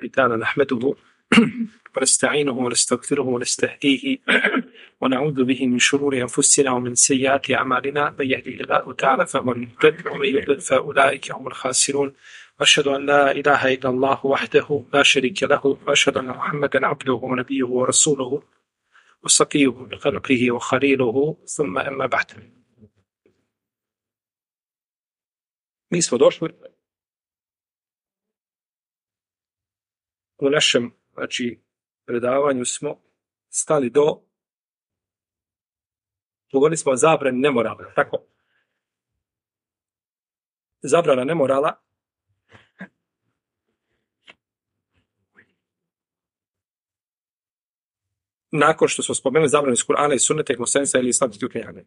لله تعالى نحمده ونستعينه ونستغفره ونستهديه ونعوذ به من شرور أنفسنا ومن سيئات أعمالنا. من يهده الله تعالى فهو المهتد ومن يضلل فأولئك هم الخاسرون. وأشهد أن لا إله إلا الله وحده لا شريك له وأشهد أن محمدا عبده ونبيه ورسوله وصفيه من خلقه وخليله ثم أما بعد. Mi smo došli u našem, predavanju smo stali govorili smo o zabrani nemorala, tako? Zabrana nemorala nakon što smo spomenuli zabranu iz Kur'ana i Sunneta i konsenzusa ili islamskih učenjaka.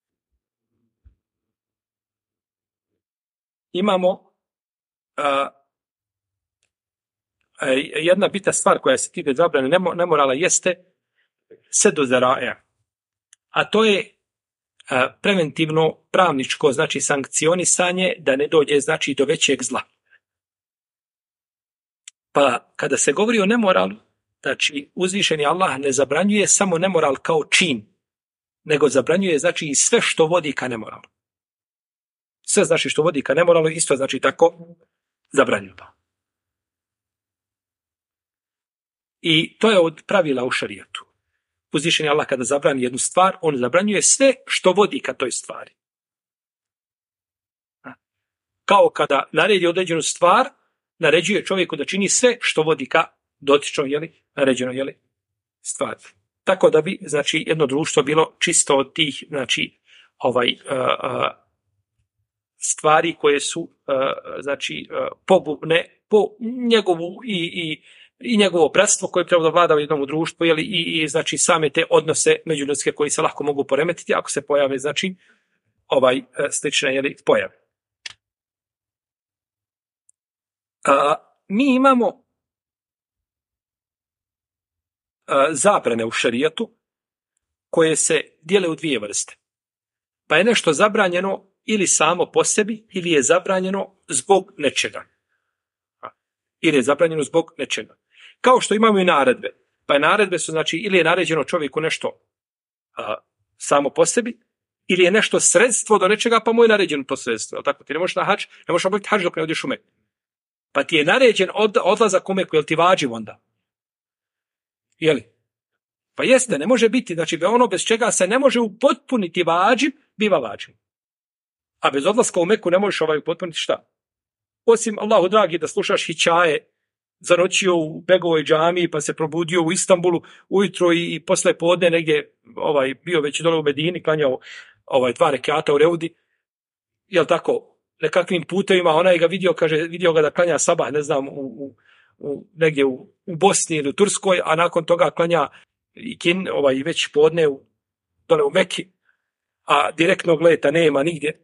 Imamo jedna bitna stvar koja se tiče zabrane nemorala jeste sedu zaraja, a to je preventivno pravničko, znači sankcionisanje da ne dođe, znači, do većeg zla. Pa kada se govori o nemoralu, znači uzvišeni Allah ne zabranjuje samo nemoral kao čin, nego zabranjuje, znači, i sve što vodi ka nemoralu. Sve, znači, što vodi ka nemoralu, isto, znači, tako zabranjuje. I to je od pravila u šarijatu. Uzvišeni Allah kada zabrani jednu stvar, on zabranjuje sve što vodi ka toj stvari. Kao kada naredi određenu stvar, naređuje čovjeku da čini sve što vodi ka dotičnoj, naređenoj stvari. Tako da bi, znači, jedno društvo bilo čisto od tih, znači, stvari koje su, znači, pogubne po njegovu i njegovo bratstvo koje treba da vlada u jednom društvu, i znači same te odnose međuljudske koji se lako mogu poremetiti ako se pojave, znači, slične pojave. Mi imamo zabrane u šerijatu koje se dijele u dvije vrste. Pa je nešto zabranjeno ili samo po sebi, ili je zabranjeno zbog nečega. Ili je zabranjeno zbog nečega. Kao što imamo i naredbe. Pa naredbe su, znači, ili je naređeno čovjeku nešto samo po sebi, ili je nešto sredstvo do nečega, pa mu je naređeno to sredstvo. Tako, ti ne možeš na hač, ne možeš obaviti hač dok ne odiš u Meku. Pa ti je naređen odlazak u Meku, jel ti vađiv onda? Jeli? Pa jeste, ne može biti, znači ono bez čega se ne može upotpuniti vađiv, biva vađiv. A bez odlaska u Meku ne možeš upotpuniti šta? Osim, Allahu dragi, da slušaš hićaje, zanoćio u Begovoj džamiji, pa se probudio u Istanbulu ujutro i posle podne negdje bio već dole u Medini, klanjao 2 rekata u Reudi, jel tako, nekakvim putevima, onaj ga vidio ga da klanja sabah, ne znam, negdje u Bosni ili u Turskoj, a nakon toga klanja već podne dole u Meki, a direktnog leta nema nigdje.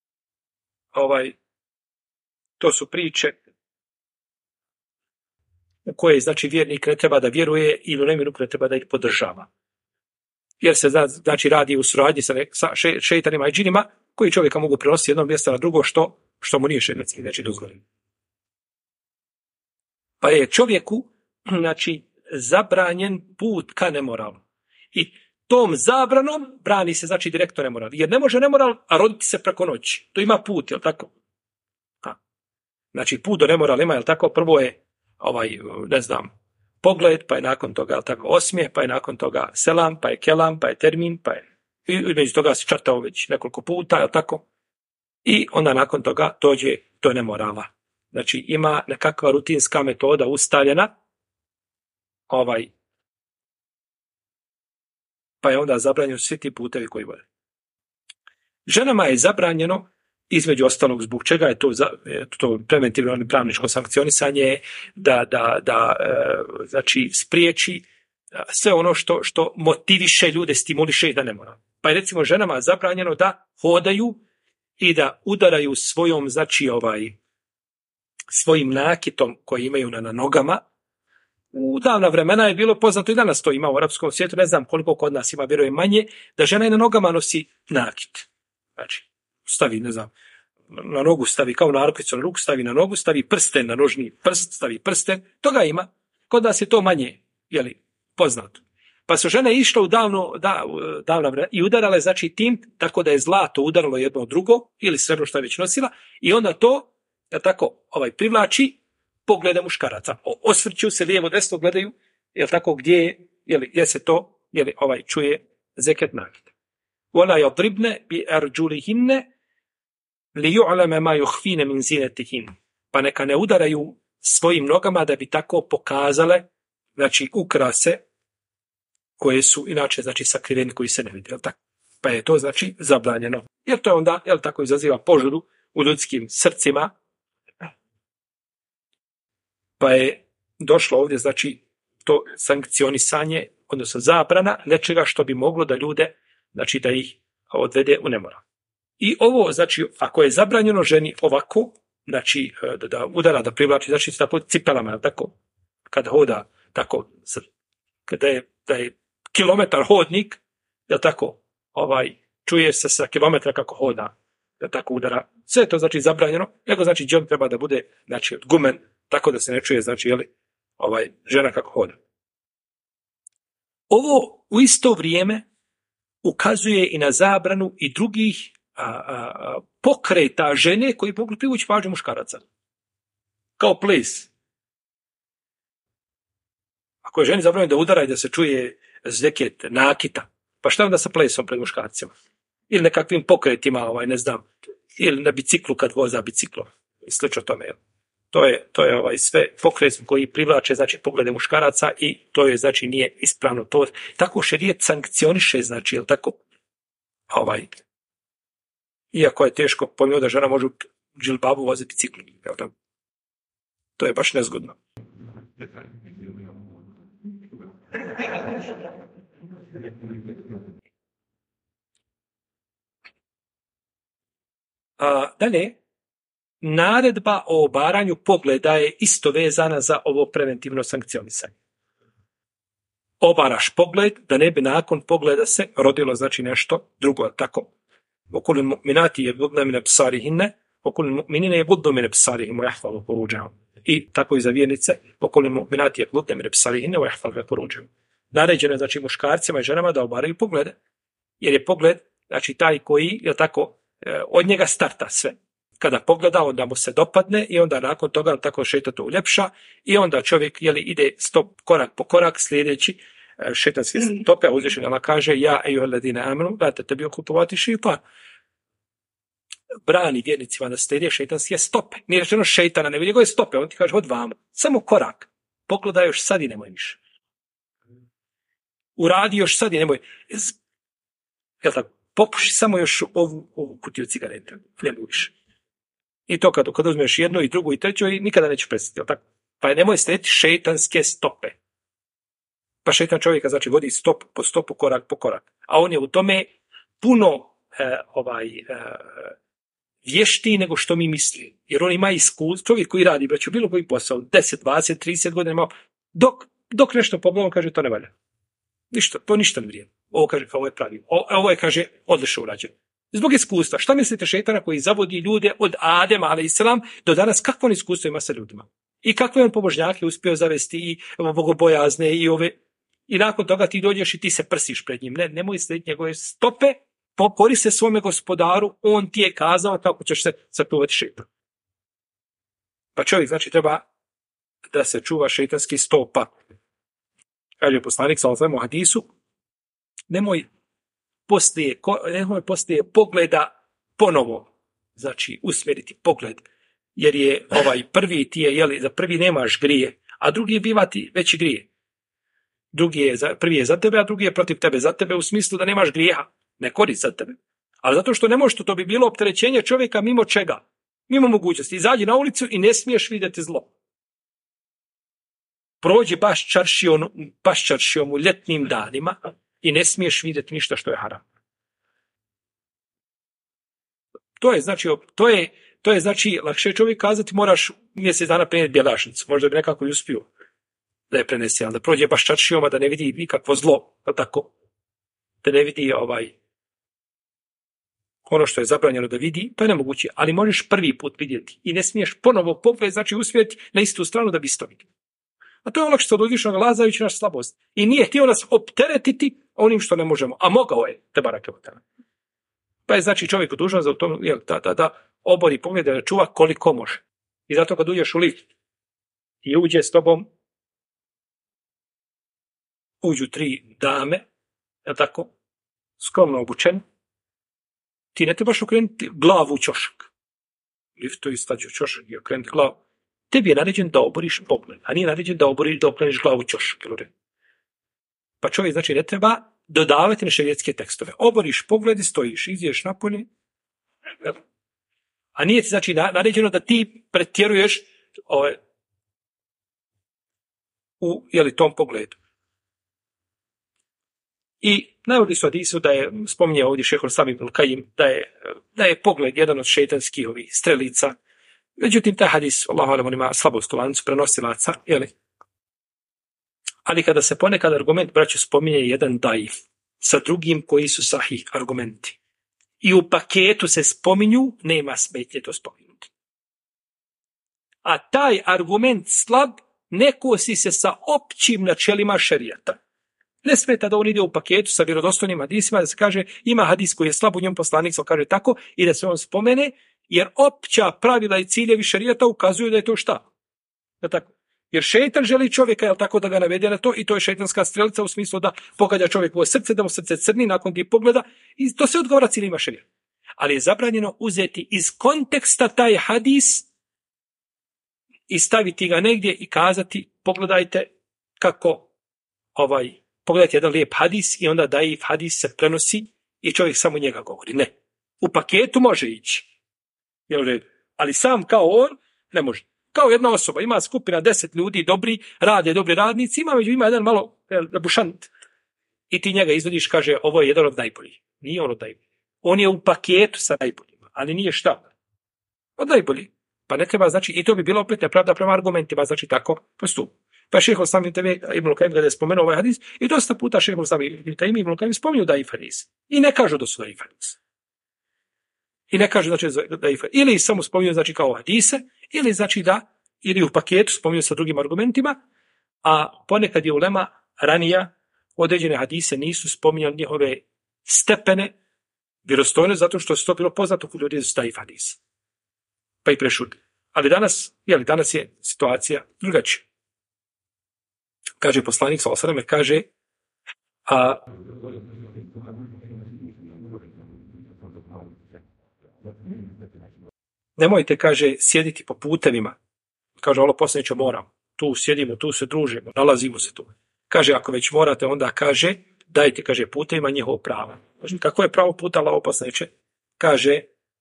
To su priče u koje, znači, vjernik ne treba da vjeruje ili u neminu ne treba da ih podržava. Jer se, znači, radi u suradnji sa šeitanima i džinima koji čovjeka mogu prenositi jednom mjesta na drugo što mu nije šeitanski, znači, dozvoljeno. Pa je čovjeku, znači, zabranjen put ka nemoralu. I tom zabranom brani se, znači, direktno nemoral. Jer ne može nemoral, a roditi se preko noći. To ima put, jel tako? Znači, put do nemorala ima, jel tako? Prvo je ne znam, pogled, pa je nakon toga, jel tako, osmijeh, pa je nakon toga selam, pa je kelam, pa je termin, pa je, i među toga se čatao već nekoliko puta, jel tako? I onda nakon toga dođe do nemorala. Znači, ima nekakva rutinska metoda ustaljena, pa je onda zabranjeno svi ti putevi koji vode. Ženama je zabranjeno, između ostalog, zbog čega je to preventivno pravničko sankcionisanje, da znači, spriječi sve ono što motiviše ljude, stimuliše i da ne mora. Pa je, recimo, ženama zabranjeno da hodaju i da udaraju svojom, znači, svojim nakitom koji imaju na nogama. U davna vremena je bilo poznato, i danas to ima u arapskom svijetu, ne znam koliko kod nas ima, vjerujem manje, da žena i na nogama nosi nakit. Znači, stavi, ne znam, na nogu stavi, kao narukvicu na ruku stavi na nogu, stavi prsten na nožni prst, stavi prsten, toga ima. Kod nas je to manje, poznato. Pa su žene išle u davna vremena i udarale, znači tim, tako da je zlato udaralo jedno od drugo, ili srebro što je već nosila, i onda to, privlači poglede muškaraca. Osvrću se lijevo, desno, gledaju, gdje se to, čuje zeket nakit. Wala yadribne bi arjulihinne li yu'lama ma yukhfina min zinatihin. Pa neka ne udaraju svojim nogama da bi tako pokazale, znači, ukrase koje su inače, znači, sakriveni, koji se ne vidi, tako? Pa je to, znači, zabranjeno. Jer to je onda, tako izaziva požudu u ljudskim srcima. Pa je došlo ovdje, znači, to sankcionisanje, odnosno zabrana nečega što bi moglo da ljude, znači, da ih odvede u nemoral. I ovo, znači, ako je zabranjeno ženi ovako, znači, da udara, da privlači, znači, sa cipelama, tako, kada hoda, tako, kada je kilometar hodnik, tako, čuje se sa kilometra kako hoda, da tako udara. Sve je to, znači, zabranjeno, nego, znači, džon treba da bude, znači, gumen, tako da se ne čuje, znači, žena kako hoda. Ovo u isto vrijeme ukazuje i na zabranu i drugih pokreta žene koji mogu privući pažnju muškaraca. Kao ples. Ako je ženi zabranjeno da udara i da se čuje zeket nakita, pa šta onda sa plesom pred muškarcima? Ili nekakvim pokretima, ne znam, ili na biciklu kad voza biciklo. I slično tome. To je sve pokret koji privlače, znači, poglede muškaraca i to je, znači, nije ispravno. To tako šerijet sankcioniše, znači, jel tako? Iako je teško pomimo da žena može u džilbabu voziti biciklu. To je baš nezgodno. Dalje, naredba o obaranju pogleda je isto vezana za ovo preventivno sankcionisanje. Obaraš pogled, da ne bi nakon pogleda se rodilo, znači, nešto drugo, tako. Okulil mu'minati yaghdudna min absarihinna, okulil mu'minina yaghdudna min absarihim wa yahfazu furujahum. I tako i za vjernice, okulil mu'minati yaghdudna min absarihinna wa yahfazu furujahum. Naređeno je, znači, muškarcima i ženama da obaraju poglede, jer je pogled, znači, taj koji, je tako, od njega starta sve. Kada pogleda, onda mu se dopadne i onda nakon toga tako šeitan to uljepša i onda čovjek ide korak po korak sljedeći šeitanske stope, a uzvišeni Allah kaže: ja ejuhalladine amanu la tattabi'u khutuwati šejtan. Brani vjernicima da slijede šeitanske stope. Nije rečeno šeitana, ne vidi koje stope, on ti kaže od vama. Samo korak. Pogledaj još sad i nemoj više. Uradi još sad i nemoj. Jel tako? Popuši samo još ovu kutiju cigareta. Nemoj više. I to kad uzmeš jednu i drugu i treću i nikada nećeš prestati. Tako? Pa nemoj slijediti šeitanske stope. Pa šeitan čovjeka, znači, vodi stop po stopu, korak po korak. A on je u tome puno vještiji nego što mi misli. Jer on ima iskustvo, čovjek koji radi, braću, bilo koji posao, 10, 20, 30 godina, dok nešto pogledam, kaže, to ne valja. To ništa ne vrijedi. Ovo kaže, ovo je pravi. Ovo je, kaže, odlično urađeno. Zbog iskustva. Šta mislite šeitana koji zavodi ljude od Adema, alejselam, do danas, kakvo on iskustvo ima sa ljudima? I kakve on pobožnjake uspio zavesti i bogobojazne i ove. I nakon toga ti dođeš i ti se prsiš pred njim. Nemoj slijediti njegove stope, pokori se svome gospodaru, on ti je kazao kako ćeš se sačuvati šeitan. Pa čovjek, znači, treba da se čuva šeitanski stopa. Kaže poslanik sallallahu alejhi ve hadisu: nemoj poslije pogleda ponovo, znači, usmjeriti pogled, jer je prvi ti je, za prvi nemaš grije, a drugi biva ti veći grije. Prvi je za tebe, a drugi je protiv tebe. Za tebe u smislu da nemaš grijeha, ne korist za tebe. Ali zato što ne možeš, to bi bilo opterećenje čovjeka mimo čega? Mimo mogućnosti. Izađi na ulicu i ne smiješ vidjeti zlo. Prođi baš čaršijom u ljetnim danima i ne smiješ vidjeti ništa što je haram. To je znači, lakše čovjek kazati, moraš mjesec dana prenijeti bjelašnicu. Možda bi nekako i uspio da je prenesi, ali da prođe baš čaršijom, a da ne vidi nikakvo zlo, tako, da ne vidi ono što je zabranjeno da vidi, to je nemoguće, ali možeš prvi put vidjeti i ne smiješ ponovo pogled, znači usmjeriti na istu stranu da bi isto vidio. A to je olakšica od uzvišenog Allaha znajući našu slabost. I nije htio nas opteretiti onim što ne možemo, a mogao je, te barake od tebe. Pa je znači čovjek dužan za to da obori pogled, da čuva koliko može. I zato kad uđeš u lift i uđe s tobom, uđu 3 dame, je tako, skromno obučene, ti ne trebaš okrenuti glavu u ćošak. Lift to je stađu ćošak i okrenuti glavu. Tebi je naređen da oboriš pogled, a nije naređen da okreniš glavu u ćošak. Pa čovjek znači ne treba dodavati na šerijetske tekstove. Oboriš pogled i stojiš, izješ napolje, a nije ti znači naređeno da ti pretjeruješ u tom pogledu. I navodi su hadisu da je, spominje ovdje šejh al-Islam ibn al-Kajim, da je pogled jedan od šejtanskih strelica. Međutim, taj hadis, Allahu alem, on ima slabost u lancu prenosilaca, ali kada se ponekad argument, braćo, spominje jedan daif sa drugim koji su sahih argumenti i u paketu se spominju, nema smetnje to spominuti. A taj argument slab ne kosi se sa općim načelima šerijata. Ne smeta da on ide u paketu sa vjerodostojnim hadisima, da se kaže ima hadis koji je slab, u njom poslanik se kaže tako i da se on spomene, jer opća pravila i ciljevi šerijata ukazuju da je to šta? Da tako? Jer šejtan želi čovjeka, tako, da ga navede na to i to je šejtanska strelica u smislu da pogađa čovjekovo srce, da mu srce crni nakon tih pogleda i to se odgovara ciljima šerijata. Ali je zabranjeno uzeti iz konteksta taj hadis i staviti ga negdje i kazati pogledajte kako pogledajte jedan lijep hadis i onda daif hadis se prenosi i čovjek samo njega govori. Ne. U paketu može ići. Ali sam kao on ne može. Kao jedna osoba, ima skupina 10 ljudi, dobri radnici, ima jedan malo bušant. I ti njega izvodiš, kaže, ovo je jedan od najboljih. Nije on od najboljih. On je u paketu sa najboljima, ali nije šta? Od najboljih. Pa ne treba, znači, i to bi bilo opet nepravda prema argumentima, znači tako postup. Pa šejh al-Islam ibn al-Kajim kada je spomenuo ovaj hadis, i dosta puta šejh al-Islam ibn al-Kajim spominju daif hadis. I ne kažu da su daif hadis. I ne kažu znači da ili samo spominju znači kao hadise, ili znači ili u paketu spominju sa drugim argumentima, a ponekad je ulema ranija određene hadise nisu spominjali njihove stepene vjerodostojnosti zato što je to bilo poznato kod ljudi da su daif hadis. Pa i prešuti. Ali danas je situacija drugačija. Kaže poslanik sallallahu alejhi ve sellem, kaže nemojte, kaže, sjediti po putevima. Kaže, Allah poslaniče, moram. Tu sjedimo, tu se družimo, nalazimo se tu. Kaže, ako već morate, onda kaže, dajte, kaže, putevima njihovo pravo. Kaže, kako je pravo puta, Allah poslaniče? Kaže,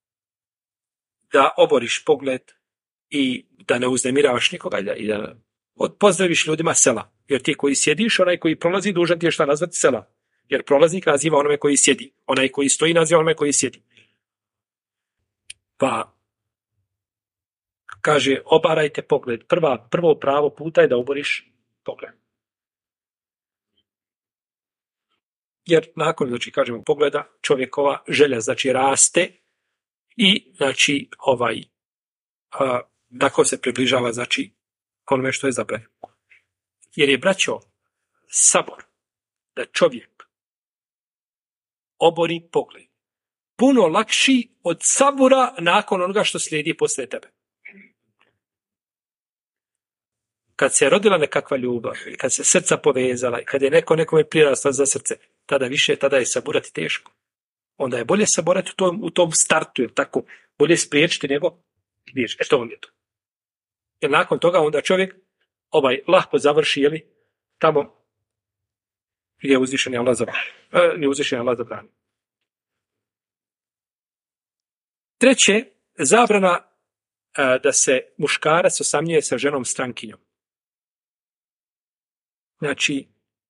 da oboriš pogled i da ne uznemiravaš nikoga i da pozdraviš ljudima sela. Jer ti koji sjediš, onaj koji prolazi, dužan ti je šta nazvati sela. Jer prolaznik naziva onome koji sjedi. Onaj koji stoji naziva onome koji sjedi. Pa, kaže, obarajte pogled. Prvo pravo puta je da oboriš pogled. Jer nakon, znači, kažemo, pogleda, čovjekova želja, znači, raste i, znači, tako se približava, znači, onome što je zabranjeno. Jer je, braćo, sabor da čovjek obori pogled puno lakši od sabora nakon onoga što slijedi poslije tebe. Kad se rodila nekakva ljubav, kad se srca povezala i kad je neko nekome prirastao za srce, tada je saborati teško. Onda je bolje saborati u tom startu, jer tako bolje spriječiti nego gdješ. To vam je to. Jer nakon toga onda čovjek lahko završi, tamo gdje je uzvišen Allah zabrani. Treće, zabrana da se muškarac osamljuje sa ženom strankinjom. Znači,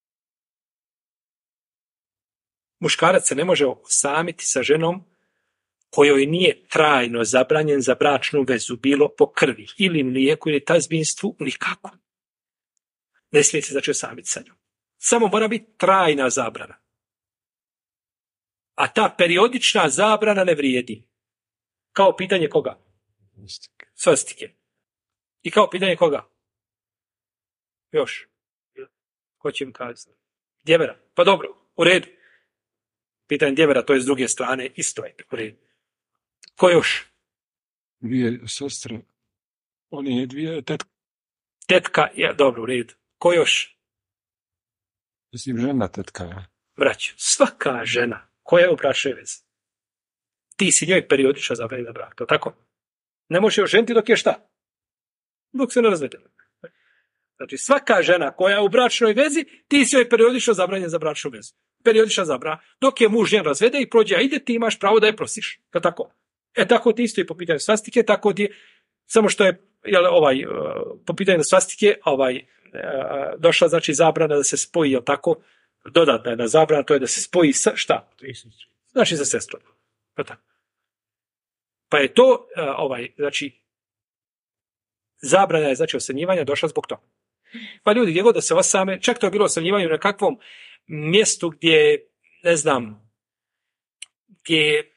muškarac se ne može osamiti sa ženom kojoj nije trajno zabranjen za bračnu vezu, bilo po krvi ili mlijeku ili tazbinstvu, nikako. Ne smije se znači osamiti sa njom. Samo mora biti trajna zabrana. A ta periodična zabrana ne vrijedi. Kao pitanje koga? Svastike. I kao pitanje koga? Još. Ko će mi kazati? Djevera. Pa dobro, u redu. Pitanje djevera, to je s druge strane, isto je u redu. Ko još? Dvije sestre. Oni dvije tetka. Tetka, ja, dobro, u redu. Ko još? Mislim, žena tetka, ja. Braćo, svaka žena koja je u bračnoj vezi, ti si njoj periodično zabranjena brak, to tako? Ne može još ženiti dok je šta? Dok se ne razvede. Znači, svaka žena koja je u bračnoj vezi, ti si joj periodično zabranjen za bračnu vezu. Periodična zabrana. Dok je muž njen razvede i prođe, a ide, ti imaš pravo da je prosiš. To tako? Tako ti isto i po pitanju svastike, tako ti, samo što je po pitanju svastike došla, znači, zabrana da se spoji, jel tako? Dodatna jedna zabrana, to je da se spoji sa šta? Znači, sa sestrom. Pa je to, znači, zabrana je, znači, osamljivanja došla zbog toga. Pa ljudi, gdje god da se osame, čak to je bilo osamljivanje na kakvom mjestu gdje, ne znam, gdje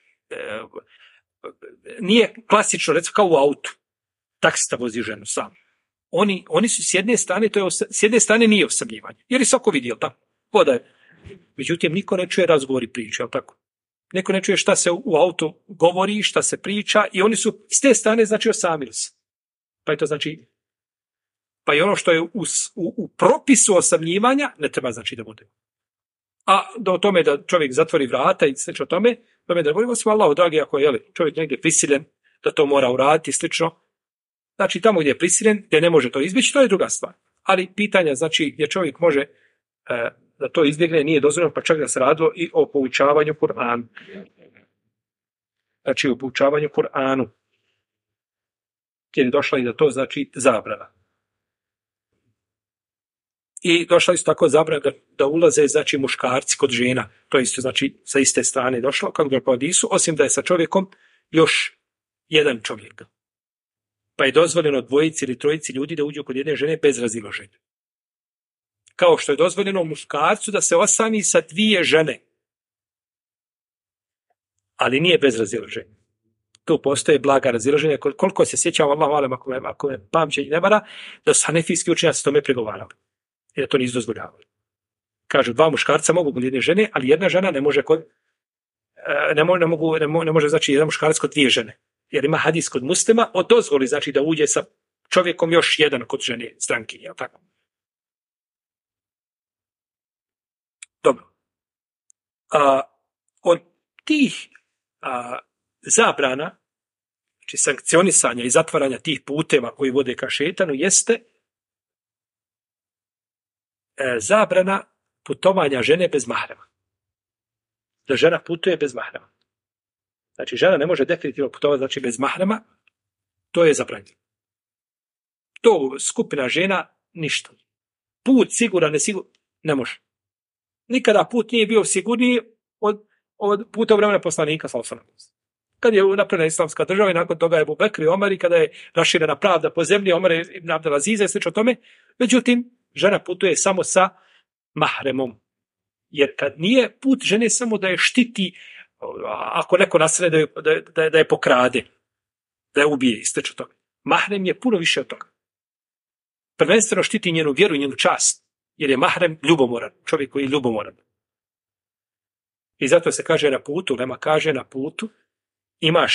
nije klasično, recimo kao u autu, taksista vozi ženu sam. Oni su s jedne strane, s jedne strane nije osamljivanje, jer je svako vidi, jel tako? Voda je. Međutim, niko ne čuje razgovor i priče, jel tako? Neko ne čuje šta se u autu govori, šta se priča, i oni su s te strane, znači, osamili se. Pa je to, znači, pa i ono što je u propisu osamljivanja ne treba, znači, da bude. A do tome da čovjek zatvori vrata i slično tome da govorimo smo Allahu dragi, ako je čovjek negdje prisiljen da to mora uraditi, slično. Znači, tamo gdje je prisiljen, gdje ne može to izbjeći, to je druga stvar. Ali pitanja, znači, gdje čovjek može da to izbjegne, nije dozvoljeno, pa čak da se radilo i o poučavanju Kur'anu. Znači, o poučavanju Kur'anu. Jer je došla i da to, znači, zabrana. I došla isto tako zabrana da ulaze, znači, muškarci kod žena. To isto, znači, sa iste strane došlo, kako da po hadisu, osim da je sa čovjekom još jedan čovjek. Pa je dozvoljeno dvojici ili trojici ljudi da uđu kod jedne žene bez razilaženja. Kao što je dozvoljeno muškarcu da se osami sa dvije žene. Ali nije bez razilaženja. Tu postoje blaga razilaženja. Koliko se sjećam, ako me pamćenje ne vara, da su hanefijski učenjaci tome pregovarali. I da to nisu dozvoljavali. Kažu, dva muškarca mogu kod jedne žene, ali jedna žena ne može ne može, znači, jedan muškarac kod dvije žene. Jer ima hadis kod muslima o dozvoli, znači, da uđe sa čovjekom još jedan kod žene strankinje, jel tako? Dobro. Od tih zabrana, znači sankcionisanja i zatvaranja tih puteva koji vode ka šetanu, jeste zabrana putovanja žene bez mahrema. Da žena putuje bez mahrema. Znači, žena ne može definitivno putovati, znači, bez mahrema, to je zabranjeno. To skupina žena, ništa. Put siguran, nesigurno, ne može. Nikada put nije bio sigurniji od puta vremena poslanika, sallallahu alejhi ve sellem. Kad je napravljena islamska država i nakon toga je Ebu Bekr i Omer, i kada je raširena pravda po zemlji, Omer ibn Abdel Aziza i slično tome, međutim, žena putuje samo sa mahremom. Jer kad nije put žene samo da je štiti, ako neko nasrede da je pokrade, da je ubije i slično tome. Mahrem je puno više od toga. Prvenstveno štiti njenu vjeru i njenu čast, jer je mahrem ljubomoran, čovjek koji je ljubomoran. I zato se kaže na putu, Lema kaže na putu, ima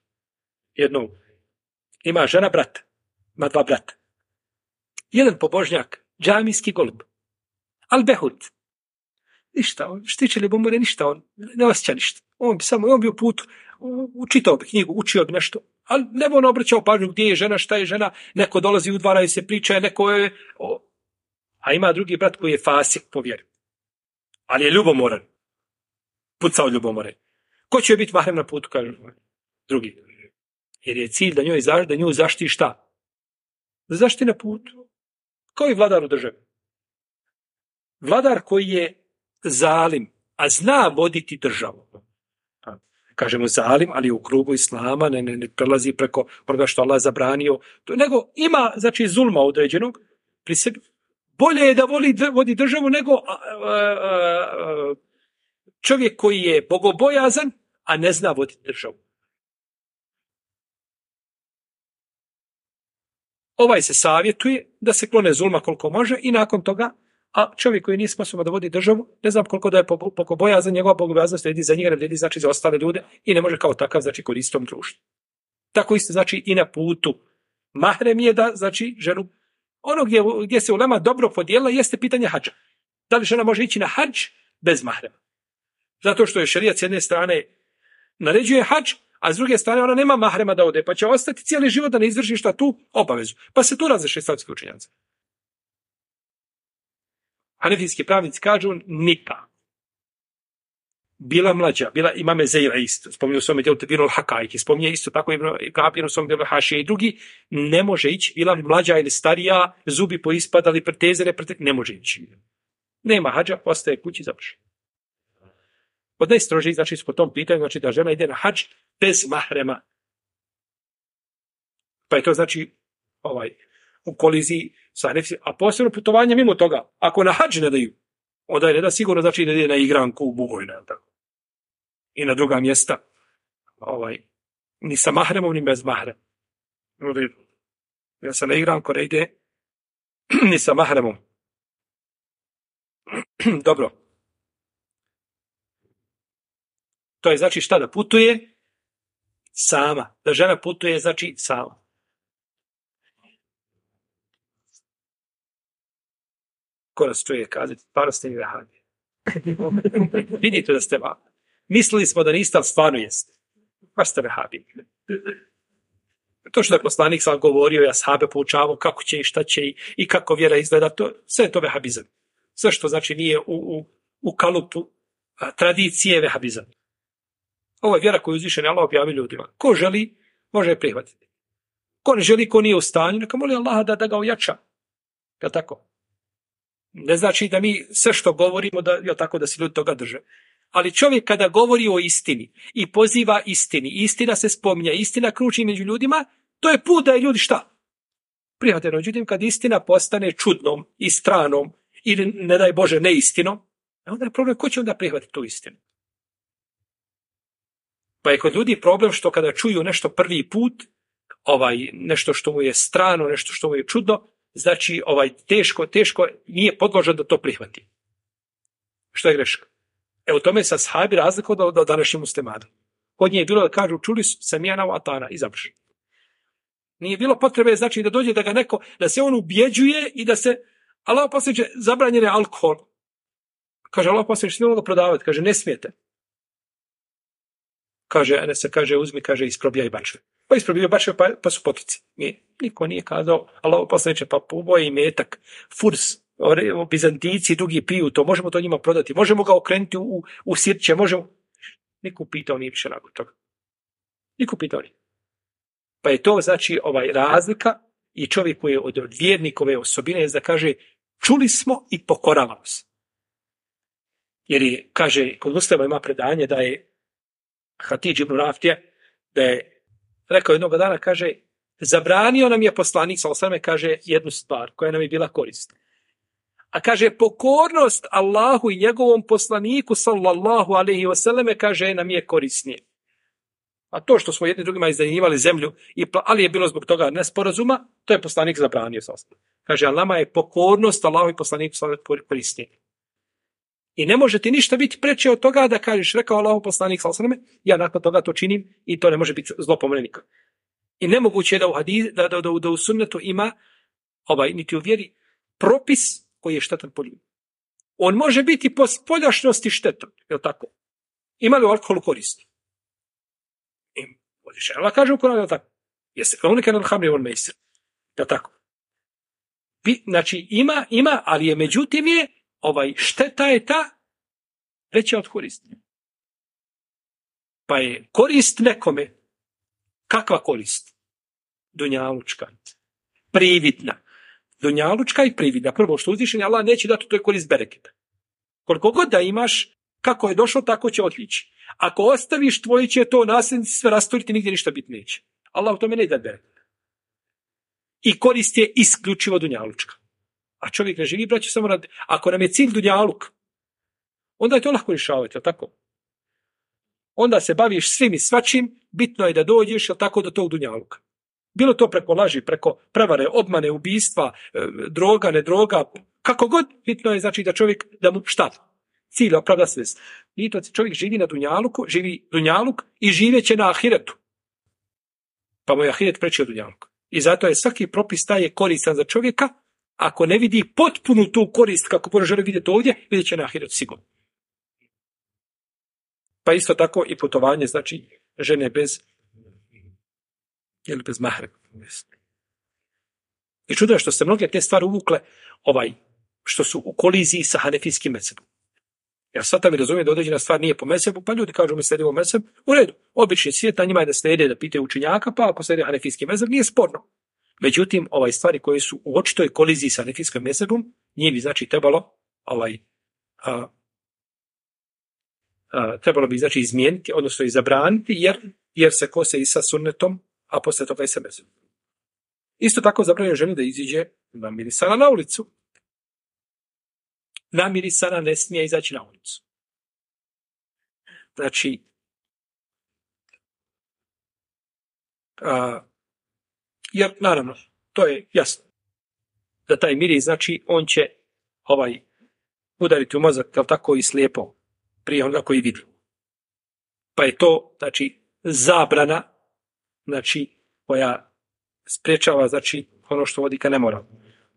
žena brata, ima dva brata. Jedan pobožnjak, džamijski golub, al-behut. Ništa, on štiće ljubomore, ništa, on ne osjeća ništa. On bi u putu, učitao bi knjigu, učio bi nešto, ali ne bi on obraćao pažnju gdje je žena, šta je žena, neko dolazi, udvaraju se, priča, neko je... A ima drugi brat koji je fasik po vjeri. Ali je ljubomoran. Pucao ljubomore. Ko će biti mahrem na putu, kaže drugi. Jer je cilj da nju zaštiti šta? Da zaštiti na putu. Kao i vladar u državi. Vladar koji je zalim, a zna voditi državu. Kažemo zalim, ali u krugu islama ne prelazi preko onoga što Allah zabranio. Nego ima, znači, zulma određenog pri sebi. Bolje je da vodi državu nego čovjek koji je bogobojazan, a ne zna voditi državu. Ovaj se savjetuje da se klone zulma koliko može i nakon toga, a čovjek koji nije sposoban da vodi državu, ne znam koliko da je bogobojazan, njegova bogobojaznost vrijedi znači ne vrijedi znači za ostale ljude i ne može kao takav znači koristiti tom društvu. Tako isto znači i na putu. Mahrem je da znači ženu, ono gdje se ulema dobro podijelila jeste pitanje hadža. Da li žena može ići na hadž bez mahrema? Zato što je šerijat s jedne strane naređuje hadž, a s druge strane ona nema mahrema da ode, pa će ostati cijeli život da ne izvrši šta tu obavezu. Pa se tu različe islamski učenjaci. Hanefijski pravnici kažu nikako. Bila mlađa, bila imame Zeira isto, spominju u svome djelu Tebirul Hakajki, spominje isto tako Ibn Kapir u svome djelu Hašije i drugi, ne može ići, bila mlađa ili starija, zubi poispadali, pretezere, ne može ići. Nema hadža, ostaje kući, završi. Od najstrožiji, znači, po tom pitanju, znači da žena ide na hadž bez mahrema. Pa je to znači u koliziji sa Hanefijskim, a posebno putovanje mimo toga. Ako na hadž ne daju, onda je ne da sigurno znači da ide na igranku u Bugojna, tako. I na druga mjesta. Ni sa mahremom, ni bez mahrema. Ja sam na igranku ne ide ni sa mahremom. Dobro. To je znači šta da putuje? Sama. Da žena putuje znači sama. Ko nas čuje kazati, stvarno ste mi vehabije. Vidite da ste vehabije. Mislili smo da niste, ali stvarno jeste. Pa ste vehabije. To što je poslanik sam govorio, ja sahabe poučavao kako će i šta će i kako vjera izgleda, sve je to vehabizam. Sve što znači nije u kalupu tradicije vehabizam. Ovo je vjera koju uzvišeni Allah objavi ljudima. Ko želi, može je prihvatiti. Ko ne želi, ko nije u stanju, neka moli Allaha da ga ojača. Je tako? Ne znači da mi sve što govorimo da se ljudi toga drže. Ali čovjek kada govori o istini i poziva istini, istina se spominja, istina kruči među ljudima, to je put da je ljudi šta? Prihvate. Međutim, kad istina postane čudnom i stranom ili, ne daj Bože, neistinom, onda je problem ko će onda prihvatiti tu istinu. Pa je kod ljudi problem što kada čuju nešto prvi put, nešto što mu je strano, nešto što mu je čudno, znači teško nije podložan da to prihvati. Što je greška? U tome sa sahabi razliku do današnjih muslimana. Kod nje je bilo da kažu, čuli su samijana u atana i završi. Nije bilo potrebe, znači da dođe da se on ubjeđuje i da se, Allah posljedće, zabranjen je alkohol. Kaže, Allah posljedće, smijemo ga prodavati. Kaže, ne smijete. Kaže, uzmi, kaže, isprobijaj bačve. Pa isprobijaju bačve, pa su potici. Niko nije kazao, Allah posljedće, pa uboje i metak, furs, Bizantici i drugi piju to, možemo to njima prodati, možemo ga okrenuti u sirće, možemo. Niko pitao nije više nakon toga. Niko pitao nije. Pa je to znači razlika i čovjek koji je od vjernikove osobine je da kaže, čuli smo i pokoravamo se. Jer je, kaže, kod muslima ima predanje da je Hatidž ibn Raftije, da je rekao jednog dana, kaže, zabranio nam je poslanik, sallallahu kaže, jednu stvar koja nam je bila korisna. A kaže, pokornost Allahu i njegovom poslaniku, sallallahu alejhi ve selleme, kaže, nam je korisnije. A to što smo jedni drugima iznajmljivali zemlju, ali je bilo zbog toga nesporazuma, to je poslanik zabranio. Kaže, ali nama je pokornost Allahu i poslaniku sallallahu korisnije. I ne može ti ništa biti preče od toga da kažeš, rekao Allahu poslanik sallallahu alejhi ve selleme, ja nakon toga to činim i to ne može biti zlo po mene nikad. I nemoguće je da u sunnetu ima, niti u vjeri, propis koji je štetan po ljudi. On može biti po spoljašnjosti štetan, je li tako? Ima li u alkoholu koristi? Allah kaže u Kuranu, je li tako? Jeste, on nekada hamri on mejser. Je li tako? Znači, ima, ali je, međutim je, šteta je ta veća od koristi. Pa je korist nekome, kakva korist? Dunjalučka, prividna. Dunjalučka i prividna. Prvo što uzvišen Allah neće dati, to je korist bereketa. Koliko god da imaš, kako je došlo, tako će otići. Ako ostaviš, tvoji će to nasljednici sve rasturiti, nigdje ništa biti neće. Allah u tome ne da bereket. I korist je isključivo dunjalučka. A čovjek ne živi, braće, samo radi. Ako nam je cilj dunjaluk, onda je to lako rješavati, je li tako? Onda se baviš svim i svačim, bitno je da dođeš, je li tako, do tog dunjaluka. Bilo to preko laži, preko prevare, obmane, ubistva, droga, ne droga, kako god, bitno je znači da čovjek, da mu šta? Cilj opravda svest. I to čovjek živi na dunjaluku, živi dunjaluk i živjeće na ahiretu. Pa mu je ahiret preći od dunjaluka. I zato je svaki propis taj je koristan za čovjeka, ako ne vidi potpunu tu korist kako Bože želi vidjeti ovdje, vidjet će na ahiretu sigurno. Pa isto tako i putovanje, znači žene bez ili bez mahrema. I čudo je što se mnoge te stvari uvukle što su u koliziji sa hanefijskim mezhebom. Jer sad mi razumije da određena stvar nije po mezhebu, pa ljudi kažu mi sledimo mezheb, u redu. Obični svijet, na njima je da slijede, da pitaju učenjaka, pa ako slijede hanefijski mezheb, nije sporno. Međutim, stvari koje su u očitoj koliziji sa hanefijskim mezhebom, njih bi znači trebalo trebalo bi znači izmijeniti, odnosno i zabraniti, jer se kose i sa sunnetom, a posle toga i sa mezhebom. Isto tako zabranjeno ženi da iziđe namirisana na ulicu. Namirisana ne smije izaći na ulicu. Znači, jer naravno, to je jasno. Da taj miris, znači, on će udariti u mozak, kao tako i slijepo, prije onoga koji vidi. Pa je to, znači, zabrana, znači, koja sprečava, znači, ono što vodi ka nemoralu.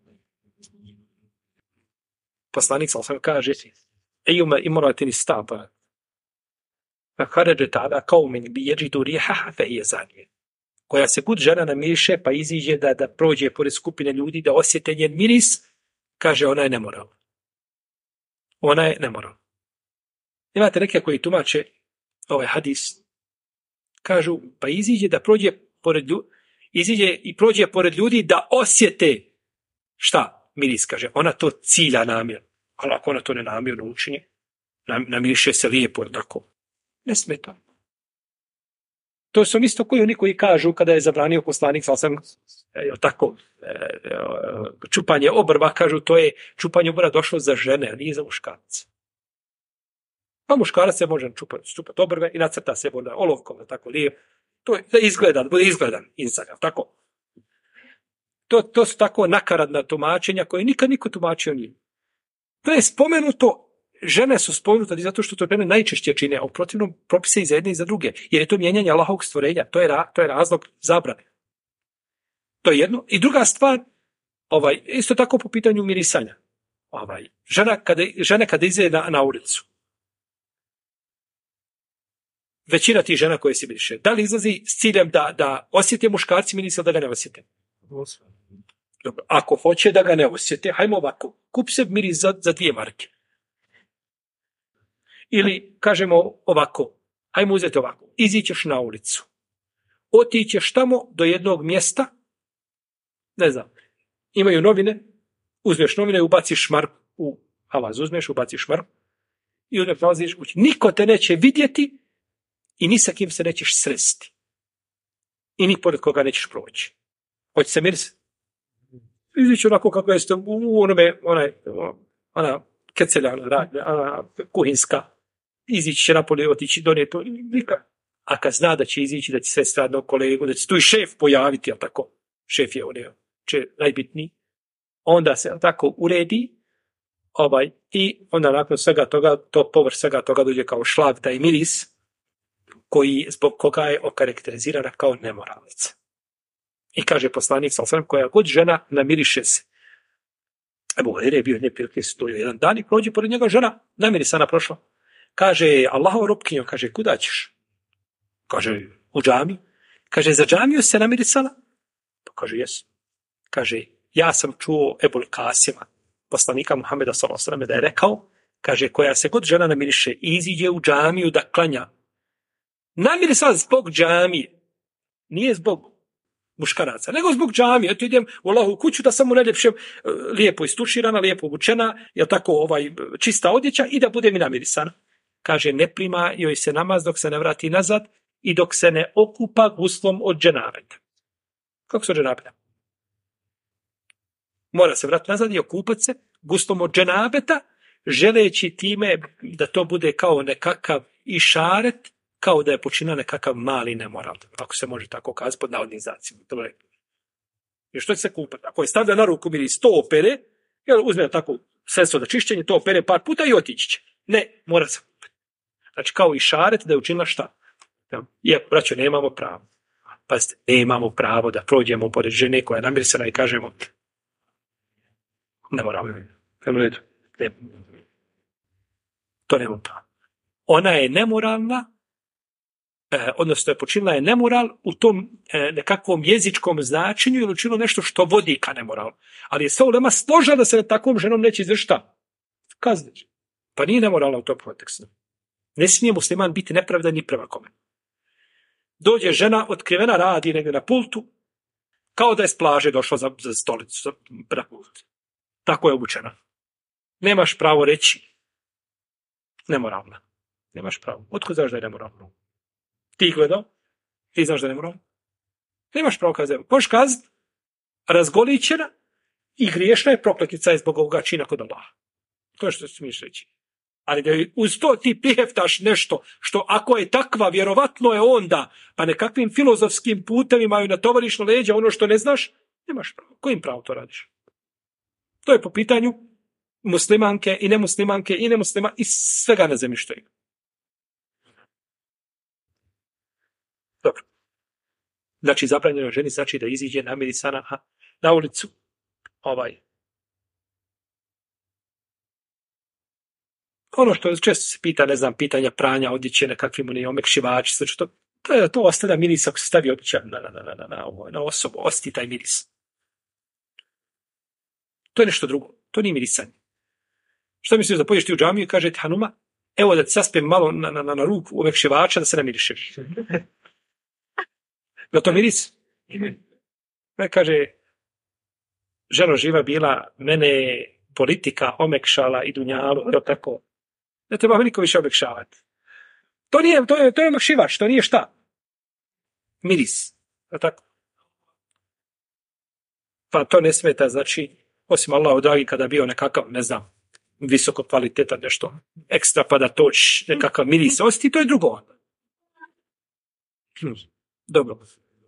Poslanik sam kaže, ejuma imratin istaba, fakhaređet ala qaumin bi yajidu rihaha fa hiya zaniyah. Koja se kud žena namiriše, pa iziđe da prođe pored skupine ljudi, da osjete njen miris, kaže, ona je nemoralna. Ona je nemoralna. Imate neke koji tumače ovaj hadis, kažu, pa iziđe da prođe pored ljudi, iziđe i prođe pored ljudi da osjete šta miris, kaže. Ona to cilja namjerno. Ali ako ona to ne namjerno učini, namiriše se lijepo, tako. Ne smeta. To su isto koji oni koji kažu kada je zabranio poslanik, tako, čupanje obrva, kažu to je čupanje obrva došlo za žene, a nije za muškarce. Pa muškarac se može čupati obrve i nacrta se onda olovkom, tako lijepo. To je da bude izgledan Instagram, tako. To su tako nakaradna tumačenja koje nikad niko tumačio nije. To je spomenuto, žene su spomenute zato što to žene najčešće čine, a u protivnom propise i za jedne i za druge, jer je to mijenjanje Allahovog stvorenja, to je razlog zabrane. To je jedno. I druga stvar, isto tako po pitanju mirisanja. Žena kada izlazi na ulicu, većina tih žena koje se miriše, da li izlazi s ciljem da osjete muškarci miris ili da ga ne osjete? Dobro. Ako hoće da ga ne osjete, hajmo ovako, kup se miris za 2 marke. Ili kažemo ovako, hajmo uzeti ovako, izićeš na ulicu, otićeš tamo do jednog mjesta, ne znam, imaju novine, uzmeš novine i ubaciš šmarku u avaz, ubaciš šmarku i onda prolaziš kući. Niko te neće vidjeti i ni sa kim se nećeš sresti. I ni pored koga nećeš proći. Hoće se miris? Izići onako kako jeste u onome, ona kecelja, ona kuhinska, izići će napolje, otići, donijeti, nikak. A kad zna da će izići, da će sve stradnog kolegu, da će tu i šef pojaviti, ali tako, šef je najbitniji, onda se tako uredi, i onda nakon svega toga, to povrh svega toga dođe kao šlag, taj miris, koji zbog koga je okarakterizirana kao nemoralnica. I kaže poslanik, koja god žena namiriše se. Ebu Hurajra je bio jedne prilike stojio jedan dan i prođe pored njega žena, namirisana prošla. Kaže, Allahova robkinjo, kaže, kuda ćeš? Kaže, u džamiju. Kaže, za džamiju se namirisala? Pa kaže, jes. Kaže, ja sam čuo Ebul Kasima, poslanika Muhameda s.a.v. da je rekao, kaže, koja se god žena namiriše i iziđe u džamiju da klanja, namirisala zbog džamije, nije zbog muškaraca, nego zbog džamije. Eto idem u Allahovu kuću da sam u najljepšem, lijepo istuširana, lijepo obučena, čista odjeća i da bude mi namirisana. Kaže, ne prima joj se namaz dok se ne vrati nazad i dok se ne okupa guslom od dženabeta. Kako se od dženabeta? Mora se vratiti nazad i okupati se guslom od dženabeta, želeći time da to bude kao nekakav išaret, kao da je počinila nekakav mali nemoral, ako se može tako kazati pod navodnim znacima. Jer što će se kupati? Ako je stavlja na ruku miris, to opere, jel uzme tako sredstvo za čišćenje, to opere par puta i otići će. Ne, mora se kupati. Znači kao išaret da je učinila šta? Iako, braćo, nemamo pravo. Pazite, nemamo pravo da prođemo pored žene koja je namirisana i kažemo ne moramo. Ne. To nemamo pravo. Ona je nemoralna, odnosno je počinila je nemoral u tom nekakvom jezičkom značenju ili učinila nešto što vodi ka nemoralu. Ali je sva ulema složila da se na takvom ženom neće izvršiti šta? Kazniti. Pa nije nemoralna u tom kontekstu. Ne smije musliman biti nepravedan ni prema kome. Dođe žena, otkrivena, radi negdje na pultu, kao da je s plaže došla za stolicu, za pult. Tako je obučena. Nemaš pravo reći nemoralna. Nemaš pravo. Otkud znaš da je nemoralno? Ti gledao? Ti znaš da je nemoralno? Nemaš pravo kazati. Možeš kazati razgolićena i griješna je, prokletnica je zbog ovoga čina kod Allaha. To je što smiješ reći. Ali da uz to ti priheftaš nešto što ako je takva, vjerovatno je onda, pa nekakvim filozofskim putevima ju natovariš na leđa ono što ne znaš, nemaš pravo. Kojim pravom to radiš? To je po pitanju muslimanke i nemuslimanke i nemuslima i svega na zemlji što ima. Dobro. Znači, zabranjeno ženi znači da iziđe namirisana na ulicu ono što često se pita, ne znam, pitanja pranja odjeće, nekakvim omekšivači, sve što to ostavlja miris ako se stavi odjeća na osobu, osti taj miris. To je nešto drugo, to nije mirisanje. Što misliš da pođeš ti u džamiju i kaže ti Hanuma, evo da ti saspem malo na ruku omekšivača da se namirišeš. Je to miris? Ne, kaže, ženo živa bila, mene politika omekšala i dunjalu, je tako? Ne treba veliko više omekšavati. To je omekšivač, to nije šta? Miris. Je tako? Pa to ne smeta, znači, osim Allahu dragi kada bio nekakav, ne znam, visoko kvalitetan nešto, ekstra pa da toč nekakav miris osti, to je drugo. Dobro.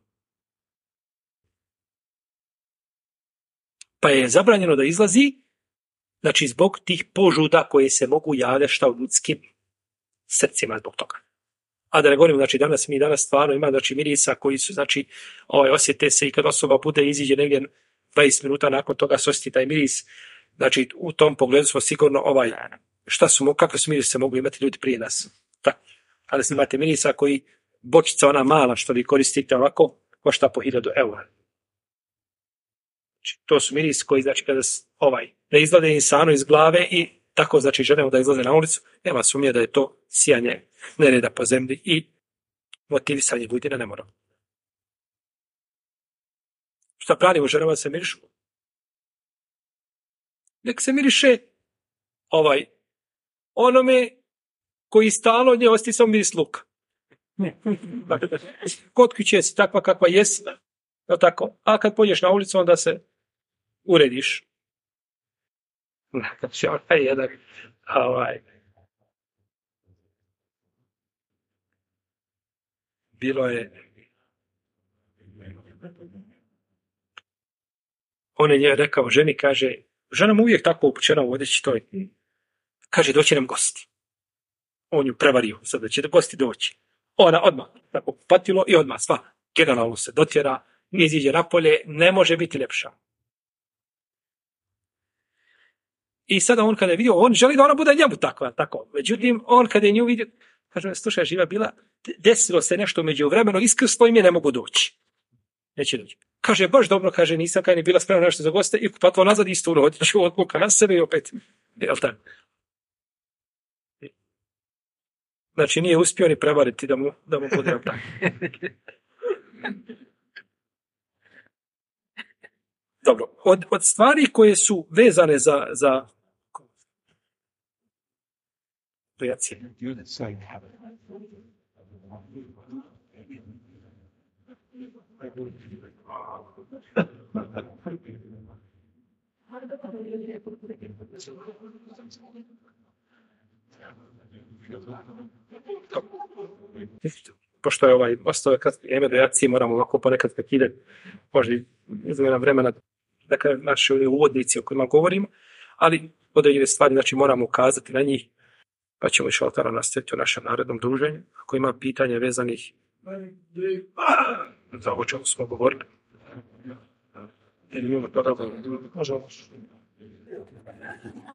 Pa je zabranjeno da izlazi, znači zbog tih požuda koje se mogu javljati šta u ljudskim srcima zbog toga. A da ne govorimo, znači danas stvarno ima znači mirisa koji su, znači, osjete se i kad osoba bude iziđe negdje 20 minuta nakon toga se osjeti taj miris. Znači u tom pogledu smo sigurno kakve su mirise mogu imati ljudi prije nas. Tako. Ali imate mirisa koji bočica ona mala što vi koristite ovako košta po 1000 eura. Znači, to su miris koji, znači, kada ne izglede insano iz glave i tako, znači, želimo da izlaze na ulicu, nema sumnje da je to sijanje nereda po zemlji i motivisanje ljudi na nemoral. Šta pravimo ženama se mirišu? Nek se miriše onome koji stalno od nje osti samo miris luka. Kod kuće si takva kakva jesi, tako. A kad pođeš na ulicu, onda se urediš. Bilo je on je rekao ženi, kaže, žena mu uvijek tako upućena u odjeći, to je, kaže, doći nam gosti. On ju prevario, sad da će gosti doći. Ona odmah, tako patilo i odmah, sva, generalno se dotjera, iziđe napolje, ne može biti ljepša. I sada on kada je vidio, on želi da ona bude njemu takva, tako. Međutim, on kada je nju vidio, kaže, slušaj, živa bila, desilo se nešto među vremeno, iskrslo im je, ne mogu doći. Neće doći. Kaže, baš dobro, kaže, nisam kada je bila spremna nešto za goste i patilo nazad isto u odjeću, odluka na sebe i opet. Jel tako? Znači, nije uspio ni prevariti da mu bude tako. Dobro, od stvari koje su vezane za reakcije. Pošto je ostao kratko vrijeme do jacije, moramo ovako ponekad prekidati, možda i izmjena vremena, dakle, naši uvodnici o kojima govorimo, ali određene stvari, znači, moramo ukazati na njih, pa ćemo i šaltara nastaviti u našem narednom druženju. Ako ima pitanja vezanih za ovo čemu smo govorili. Ili imamo to da... Možemo.